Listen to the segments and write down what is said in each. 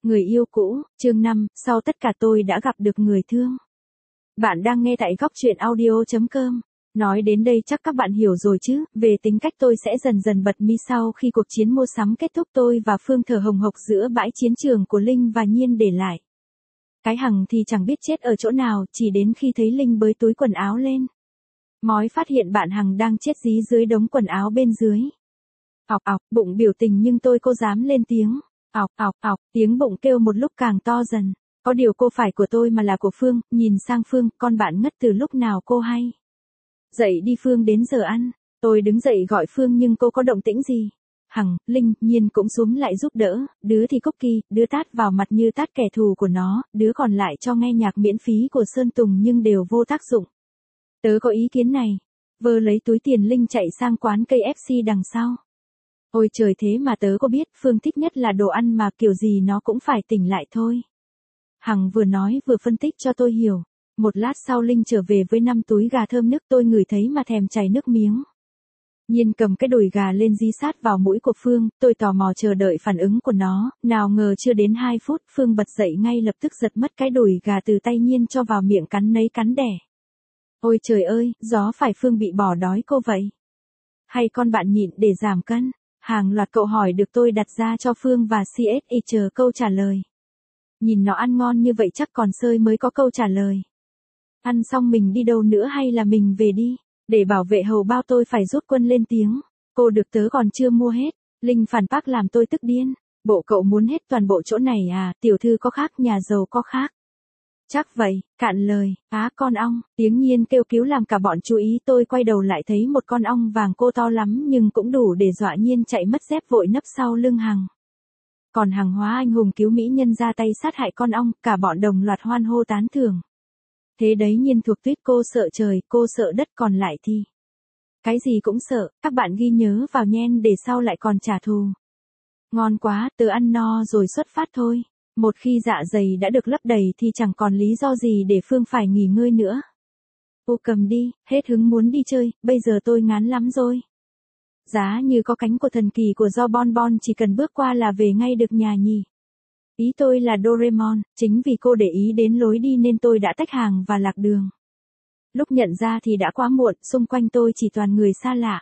Người yêu cũ, chương 5, sau tất cả tôi đã gặp được người thương. Bạn đang nghe tại góc truyện audio.com. Nói đến đây chắc các bạn hiểu rồi chứ, về tính cách tôi sẽ dần dần bật mí sau khi cuộc chiến mua sắm kết thúc tôi và Phương thở hồng hộc giữa bãi chiến trường của Linh và Nhiên để lại. Cái Hằng thì chẳng biết chết ở chỗ nào, chỉ đến khi thấy Linh bới túi quần áo lên. Mói phát hiện bạn Hằng đang chết dí dưới đống quần áo bên dưới. Ọc ọc, bụng biểu tình nhưng tôi cô dám lên tiếng. Ọc ọc ọc, tiếng bụng kêu một lúc càng to dần. Có điều cô phải của tôi mà là của Phương, nhìn sang Phương, con bạn ngất từ lúc nào cô hay. Dậy đi Phương, đến giờ ăn. Tôi đứng dậy gọi Phương nhưng cô có động tĩnh gì. Hằng, Linh, Nhiên cũng xúm lại giúp đỡ, đứa thì cookie, đứa tát vào mặt như tát kẻ thù của nó, đứa còn lại cho nghe nhạc miễn phí của Sơn Tùng nhưng đều vô tác dụng. Tớ có ý kiến này. Vơ lấy túi tiền Linh chạy sang quán cây FC đằng sau. Ôi trời, thế mà tớ có biết Phương thích nhất là đồ ăn mà kiểu gì nó cũng phải tỉnh lại thôi. Hằng vừa nói vừa phân tích cho tôi hiểu. Một lát sau Linh trở về với 5 túi gà thơm nức, tôi ngửi thấy mà thèm chảy nước miếng. Nhiên cầm cái đùi gà lên dí sát vào mũi của Phương, tôi tò mò chờ đợi phản ứng của nó, nào ngờ chưa đến 2 phút Phương bật dậy ngay lập tức giật mất cái đùi gà từ tay Nhiên cho vào miệng cắn nấy cắn đẻ. Ôi trời ơi, gió phải Phương bị bỏ đói cô vậy? Hay con bạn nhịn để giảm cân? Hàng loạt câu hỏi được tôi đặt ra cho Phương và CSI chờ câu trả lời. Nhìn nó ăn ngon như vậy chắc còn sơi mới có câu trả lời. Ăn xong mình đi đâu nữa hay là mình về đi? Để bảo vệ hầu bao tôi phải rút quân lên tiếng. Cô được tớ còn chưa mua hết. Linh phản bác làm tôi tức điên. Bộ cậu muốn hết toàn bộ chỗ này à? Tiểu thư có khác, nhà giàu có khác. Chắc vậy, cạn lời. Á, con ong, tiếng Nhiên kêu cứu làm cả bọn chú ý. Tôi quay đầu lại thấy một con ong vàng, cô to lắm nhưng cũng đủ để dọa Nhiên chạy mất dép vội nấp sau lưng Hằng. Còn Hằng hóa anh hùng cứu mỹ nhân ra tay sát hại con ong, cả bọn đồng loạt hoan hô tán thưởng. Thế đấy, Nhiên thuộc tuyết, cô sợ trời, cô sợ đất, còn lại thì cái gì cũng sợ. Các bạn ghi nhớ vào nhen để sau lại còn trả thù. Ngon quá, tớ ăn no rồi xuất phát thôi. Một khi dạ dày đã được lấp đầy thì chẳng còn lý do gì để Phương phải nghỉ ngơi nữa. Ô cầm đi, hết hứng muốn đi chơi, bây giờ tôi ngán lắm rồi. Giá như có cánh của thần kỳ của do Bon Bon chỉ cần bước qua là về ngay được nhà nhỉ. Ý tôi là Doraemon, chính vì cô để ý đến lối đi nên tôi đã tách hàng và lạc đường. Lúc nhận ra thì đã quá muộn, xung quanh tôi chỉ toàn người xa lạ.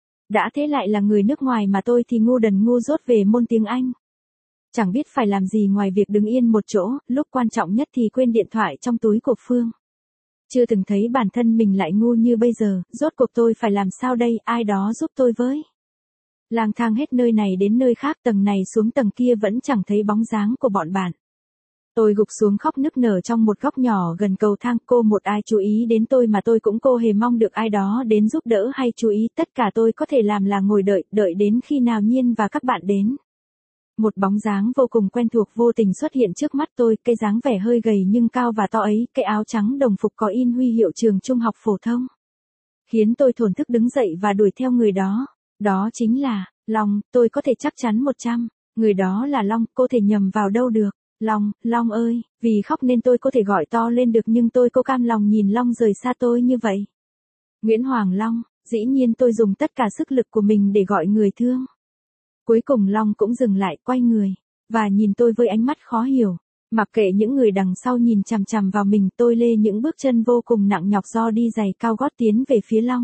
Đã thế lại là người nước ngoài mà tôi thì ngu đần ngu dốt về môn tiếng Anh. Chẳng biết phải làm gì ngoài việc đứng yên một chỗ, lúc quan trọng nhất thì quên điện thoại trong túi của Phương. Chưa từng thấy bản thân mình lại ngu như bây giờ, rốt cuộc tôi phải làm sao đây, ai đó giúp tôi với. Lang thang hết nơi này đến nơi khác, tầng này xuống tầng kia vẫn chẳng thấy bóng dáng của bọn bạn. Tôi gục xuống khóc nức nở trong một góc nhỏ gần cầu thang, cô một ai chú ý đến tôi mà tôi cũng cô hề mong được ai đó đến giúp đỡ hay chú ý, tất cả tôi có thể làm là ngồi đợi đến khi nào Nhiên và các bạn đến. Một bóng dáng vô cùng quen thuộc vô tình xuất hiện trước mắt tôi, cái dáng vẻ hơi gầy nhưng cao và to ấy, cái áo trắng đồng phục có in huy hiệu trường trung học phổ thông. Khiến tôi thổn thức đứng dậy và đuổi theo người đó. Đó chính là Long, tôi có thể chắc chắn 100, người đó là Long, cô thể nhầm vào đâu được. Long, Long ơi, vì khóc nên tôi có thể gọi to lên được nhưng tôi cô cam lòng nhìn Long rời xa tôi như vậy. Nguyễn Hoàng Long, dĩ nhiên tôi dùng tất cả sức lực của mình để gọi người thương. Cuối cùng Long cũng dừng lại, quay người, và nhìn tôi với ánh mắt khó hiểu. Mặc kệ những người đằng sau nhìn chằm chằm vào mình, tôi lê những bước chân vô cùng nặng nhọc do đi giày cao gót tiến về phía Long.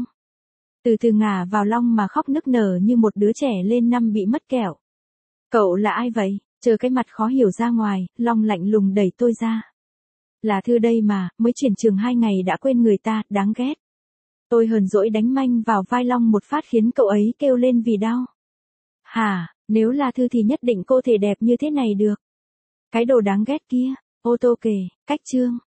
Từ từ ngả vào Long mà khóc nức nở như một đứa trẻ lên năm bị mất kẹo. Cậu là ai vậy? Chờ cái mặt khó hiểu ra ngoài, Long lạnh lùng đẩy tôi ra. Là Thư đây mà, mới chuyển trường 2 ngày đã quên người ta, đáng ghét. Tôi hờn dỗi đánh manh vào vai Long một phát khiến cậu ấy kêu lên vì đau. Hả, nếu là Thư thì nhất định cô thể đẹp như thế này được. Cái đồ đáng ghét kia, ô tô kề, cách chương.